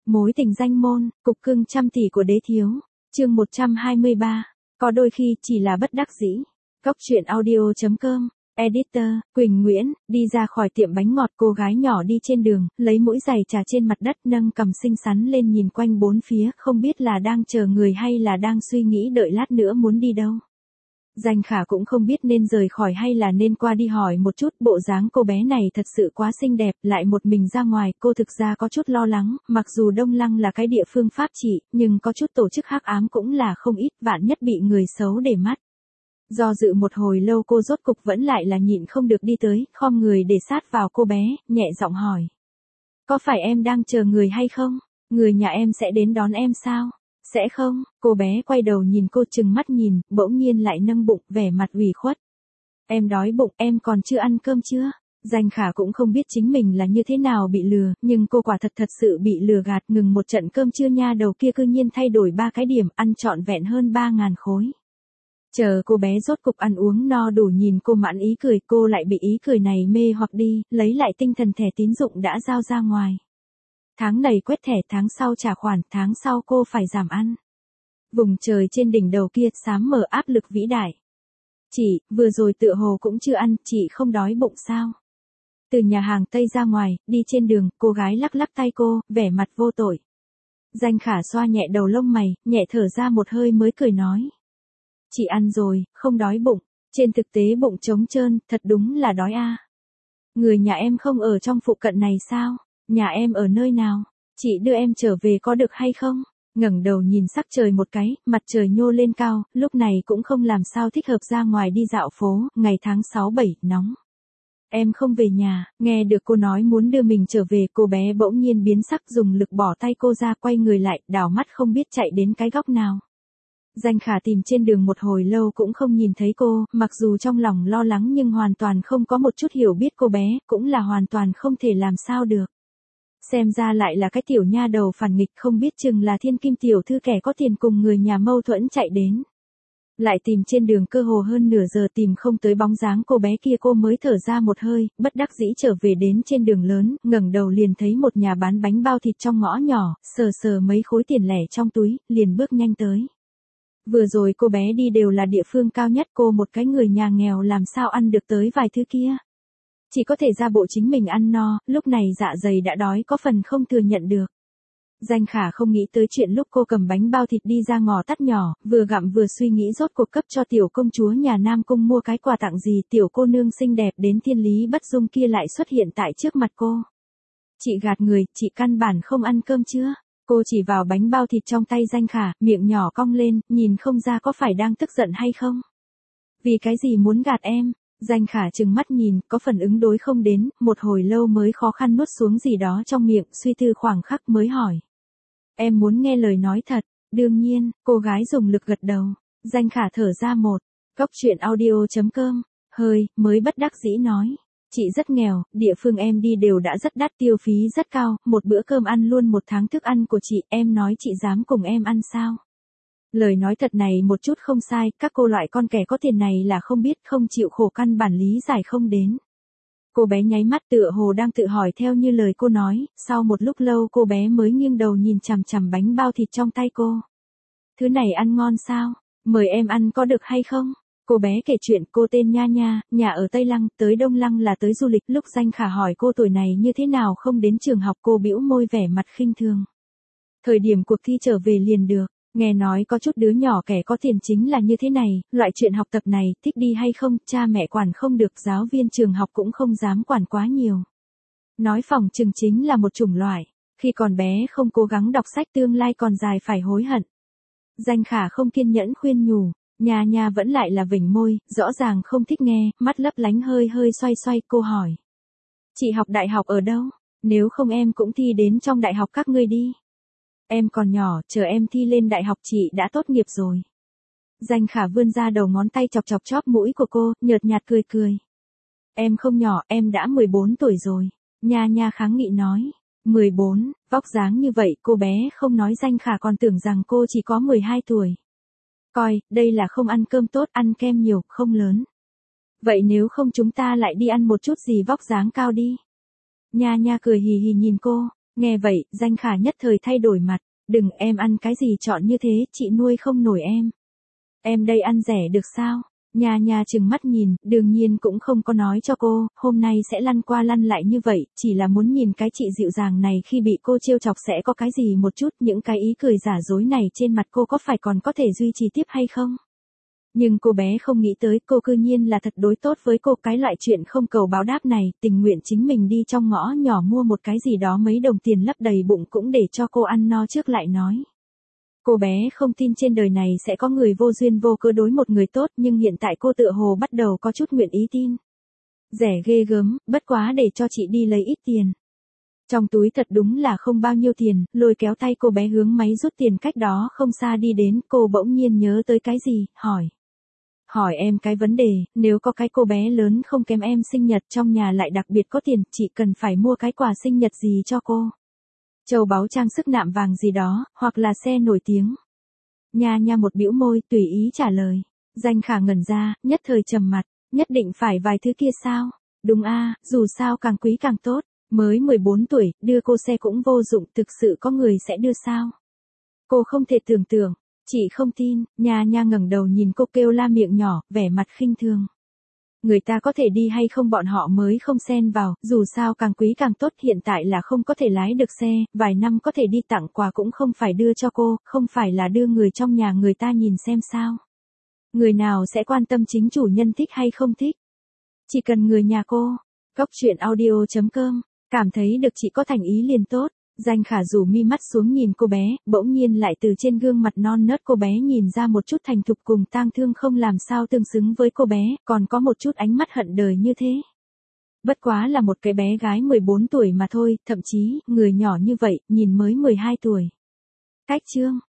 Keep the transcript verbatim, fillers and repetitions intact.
Mối tình danh môn, cục cưng trăm tỷ của đế thiếu. Chương một trăm hai mươi ba. Có đôi khi chỉ là bất đắc dĩ. Góc truyện audio chấm com. Editor, Quỳnh Nguyễn, đi ra khỏi tiệm bánh ngọt, cô gái nhỏ đi trên đường, lấy mũi giày trà trên mặt đất, nâng cằm xinh xắn lên nhìn quanh bốn phía, không biết là đang chờ người hay là đang suy nghĩ đợi lát nữa muốn đi đâu. Danh Khả cũng không biết nên rời khỏi hay là nên qua đi hỏi một chút, bộ dáng cô bé này thật sự quá xinh đẹp, lại một mình ra ngoài, cô thực ra có chút lo lắng, mặc dù Đông Lăng là cái địa phương pháp trị, nhưng có chút tổ chức hắc ám cũng là không ít, vạn nhất bị người xấu để mắt. Do dự một hồi lâu cô rốt cục vẫn lại là nhịn không được đi tới, khom người để sát vào cô bé, nhẹ giọng hỏi. Có phải em đang chờ người hay không? Người nhà em sẽ đến đón em sao? Sẽ không, cô bé quay đầu nhìn cô chừng mắt nhìn, bỗng nhiên lại nâng bụng, vẻ mặt ủy khuất. Em đói bụng, em còn chưa ăn cơm chưa? Danh Khả cũng không biết chính mình là như thế nào bị lừa, nhưng cô quả thật thật sự bị lừa gạt, ngừng một trận cơm trưa nha đầu kia cư nhiên thay đổi ba cái điểm, ăn trọn vẹn hơn ba ngàn khối. Chờ cô bé rốt cục ăn uống no đủ nhìn cô mãn ý cười, cô lại bị ý cười này mê hoặc đi, lấy lại tinh thần, thẻ tín dụng đã giao ra ngoài. Tháng này quét thẻ, tháng sau trả khoản, tháng sau cô phải giảm ăn. Vùng trời trên đỉnh đầu kia xám mờ áp lực vĩ đại. Chị, vừa rồi tựa hồ cũng chưa ăn, chị không đói bụng sao? Từ nhà hàng Tây ra ngoài, đi trên đường, cô gái lắc lắc tay cô, vẻ mặt vô tội. Danh Khả xoa nhẹ đầu lông mày, nhẹ thở ra một hơi mới cười nói. Chị ăn rồi, không đói bụng, trên thực tế bụng trống trơn, thật đúng là đói a. Người nhà em không ở trong phụ cận này sao? Nhà em ở nơi nào? Chị đưa em trở về có được hay không? Ngẩng đầu nhìn sắc trời một cái, mặt trời nhô lên cao, lúc này cũng không làm sao thích hợp ra ngoài đi dạo phố, ngày tháng sáu bảy, nóng. Em không về nhà, nghe được cô nói muốn đưa mình trở về, cô bé bỗng nhiên biến sắc, dùng lực bỏ tay cô ra, quay người lại, đảo mắt không biết chạy đến cái góc nào. Danh Khả tìm trên đường một hồi lâu cũng không nhìn thấy cô, mặc dù trong lòng lo lắng nhưng hoàn toàn không có một chút hiểu biết cô bé, cũng là hoàn toàn không thể làm sao được. Xem ra lại là cái tiểu nha đầu phản nghịch, không biết chừng là thiên kim tiểu thư kẻ có tiền cùng người nhà mâu thuẫn chạy đến. Lại tìm trên đường cơ hồ hơn nửa giờ tìm không tới bóng dáng cô bé kia, cô mới thở ra một hơi, bất đắc dĩ trở về đến trên đường lớn, ngẩng đầu liền thấy một nhà bán bánh bao thịt trong ngõ nhỏ, sờ sờ mấy khối tiền lẻ trong túi, liền bước nhanh tới. Vừa rồi cô bé đi đều là địa phương cao nhất, cô một cái người nhà nghèo làm sao ăn được tới vài thứ kia. Chỉ có thể ra bộ chính mình ăn no, lúc này dạ dày đã đói có phần không thừa nhận được. Danh Khả không nghĩ tới chuyện lúc cô cầm bánh bao thịt đi ra ngõ tắt nhỏ, vừa gặm vừa suy nghĩ rốt cuộc cấp cho tiểu công chúa nhà Nam Cung mua cái quà tặng gì, tiểu cô nương xinh đẹp đến thiên lý bất dung kia lại xuất hiện tại trước mặt cô. Chị gạt người, chị căn bản không ăn cơm chưa? Cô chỉ vào bánh bao thịt trong tay Danh Khả, miệng nhỏ cong lên, nhìn không ra có phải đang tức giận hay không? Vì cái gì muốn gạt em? Danh Khả trừng mắt nhìn, có phần ứng đối không đến, một hồi lâu mới khó khăn nuốt xuống gì đó trong miệng, suy tư khoảng khắc mới hỏi. Em muốn nghe lời nói thật, đương nhiên, cô gái dùng lực gật đầu. Danh Khả thở ra một, góc truyện audio chấm com, hơi, mới bất đắc dĩ nói. Chị rất nghèo, địa phương em đi đều đã rất đắt, tiêu phí rất cao, một bữa cơm ăn luôn một tháng thức ăn của chị, em nói chị dám cùng em ăn sao? Lời nói thật này một chút không sai, các cô loại con kẻ có tiền này là không biết, không chịu khổ, căn bản lý giải không đến. Cô bé nháy mắt tựa hồ đang tự hỏi theo như lời cô nói, sau một lúc lâu cô bé mới nghiêng đầu nhìn chằm chằm bánh bao thịt trong tay cô. Thứ này ăn ngon sao? Mời em ăn có được hay không? Cô bé kể chuyện, cô tên Nha Nha, nhà ở Tây Lăng, tới Đông Lăng là tới du lịch, lúc Danh Khả hỏi cô tuổi này như thế nào không đến trường học, cô bĩu môi vẻ mặt khinh thường. Thời điểm cuộc thi trở về liền được. Nghe nói có chút đứa nhỏ kẻ có tiền chính là như thế này, loại chuyện học tập này, thích đi hay không, cha mẹ quản không được, giáo viên trường học cũng không dám quản quá nhiều. Nói phỏng chừng chính là một chủng loại, khi còn bé không cố gắng đọc sách tương lai còn dài phải hối hận. Danh Khả không kiên nhẫn khuyên nhủ, Nha Nha vẫn lại là vểnh môi, rõ ràng không thích nghe, mắt lấp lánh hơi hơi xoay xoay, cô hỏi. Chị học đại học ở đâu? Nếu không em cũng thi đến trong đại học các ngươi đi. Em còn nhỏ, chờ em thi lên đại học chị đã tốt nghiệp rồi. Danh Khả vươn ra đầu ngón tay chọc chọc chóp mũi của cô, nhợt nhạt cười cười. Em không nhỏ, em đã mười bốn tuổi rồi. Nha Nha kháng nghị nói. mười bốn, vóc dáng như vậy, cô bé không nói. Danh Khả còn tưởng rằng cô chỉ có mười hai tuổi. Coi, đây là không ăn cơm tốt, ăn kem nhiều, không lớn. Vậy nếu không chúng ta lại đi ăn một chút gì vóc dáng cao đi. Nha Nha cười hì hì nhìn cô. Nghe vậy, Danh Khả nhất thời thay đổi mặt. Đừng, em ăn cái gì chọn như thế, chị nuôi không nổi em. Em đây ăn rẻ được sao? Nha Nha trừng mắt nhìn, đương nhiên cũng không có nói cho cô, hôm nay sẽ lăn qua lăn lại như vậy, chỉ là muốn nhìn cái chị dịu dàng này khi bị cô trêu chọc sẽ có cái gì một chút, những cái ý cười giả dối này trên mặt cô có phải còn có thể duy trì tiếp hay không? Nhưng cô bé không nghĩ tới cô cư nhiên là thật đối tốt với cô, cái loại chuyện không cầu báo đáp này, tình nguyện chính mình đi trong ngõ nhỏ mua một cái gì đó mấy đồng tiền lấp đầy bụng cũng để cho cô ăn no trước lại nói. Cô bé không tin trên đời này sẽ có người vô duyên vô cớ đối một người tốt, nhưng hiện tại cô tựa hồ bắt đầu có chút nguyện ý tin. Rẻ ghê gớm, bất quá để cho chị đi lấy ít tiền. Trong túi thật đúng là không bao nhiêu tiền, lôi kéo tay cô bé hướng máy rút tiền cách đó không xa đi đến, cô bỗng nhiên nhớ tới cái gì, hỏi. Hỏi em cái vấn đề, nếu có cái cô bé lớn không kém em sinh nhật trong nhà lại đặc biệt có tiền, chị cần phải mua cái quà sinh nhật gì cho cô? Châu báu trang sức nạm vàng gì đó, hoặc là xe nổi tiếng. Nha Nha một bĩu môi, tùy ý trả lời. Danh Khả ngẩn ra, nhất thời trầm mặt, nhất định phải vài thứ kia sao? Đúng a, dù sao càng quý càng tốt, mới mười bốn tuổi, đưa cô xe cũng vô dụng, thực sự có người sẽ đưa sao? Cô không thể tưởng tượng, chị không tin. Nha Nha ngẩng đầu nhìn cô kêu la miệng nhỏ, vẻ mặt khinh thường. Người ta có thể đi hay không bọn họ mới không xen vào, dù sao càng quý càng tốt, hiện tại là không có thể lái được xe, vài năm có thể đi tặng quà cũng không phải đưa cho cô, không phải là đưa người trong nhà người ta nhìn xem sao. Người nào sẽ quan tâm chính chủ nhân thích hay không thích. Chỉ cần người nhà cô. Cốc truyện audio chấm com, cảm thấy được chị có thành ý liền tốt. Danh Khả rủ mi mắt xuống nhìn cô bé, bỗng nhiên lại từ trên gương mặt non nớt cô bé nhìn ra một chút thành thục cùng tang thương không làm sao tương xứng với cô bé, còn có một chút ánh mắt hận đời như thế. Bất quá là một cái bé gái mười bốn tuổi mà thôi, thậm chí, người nhỏ như vậy, nhìn mới mười hai tuổi. Cách chương.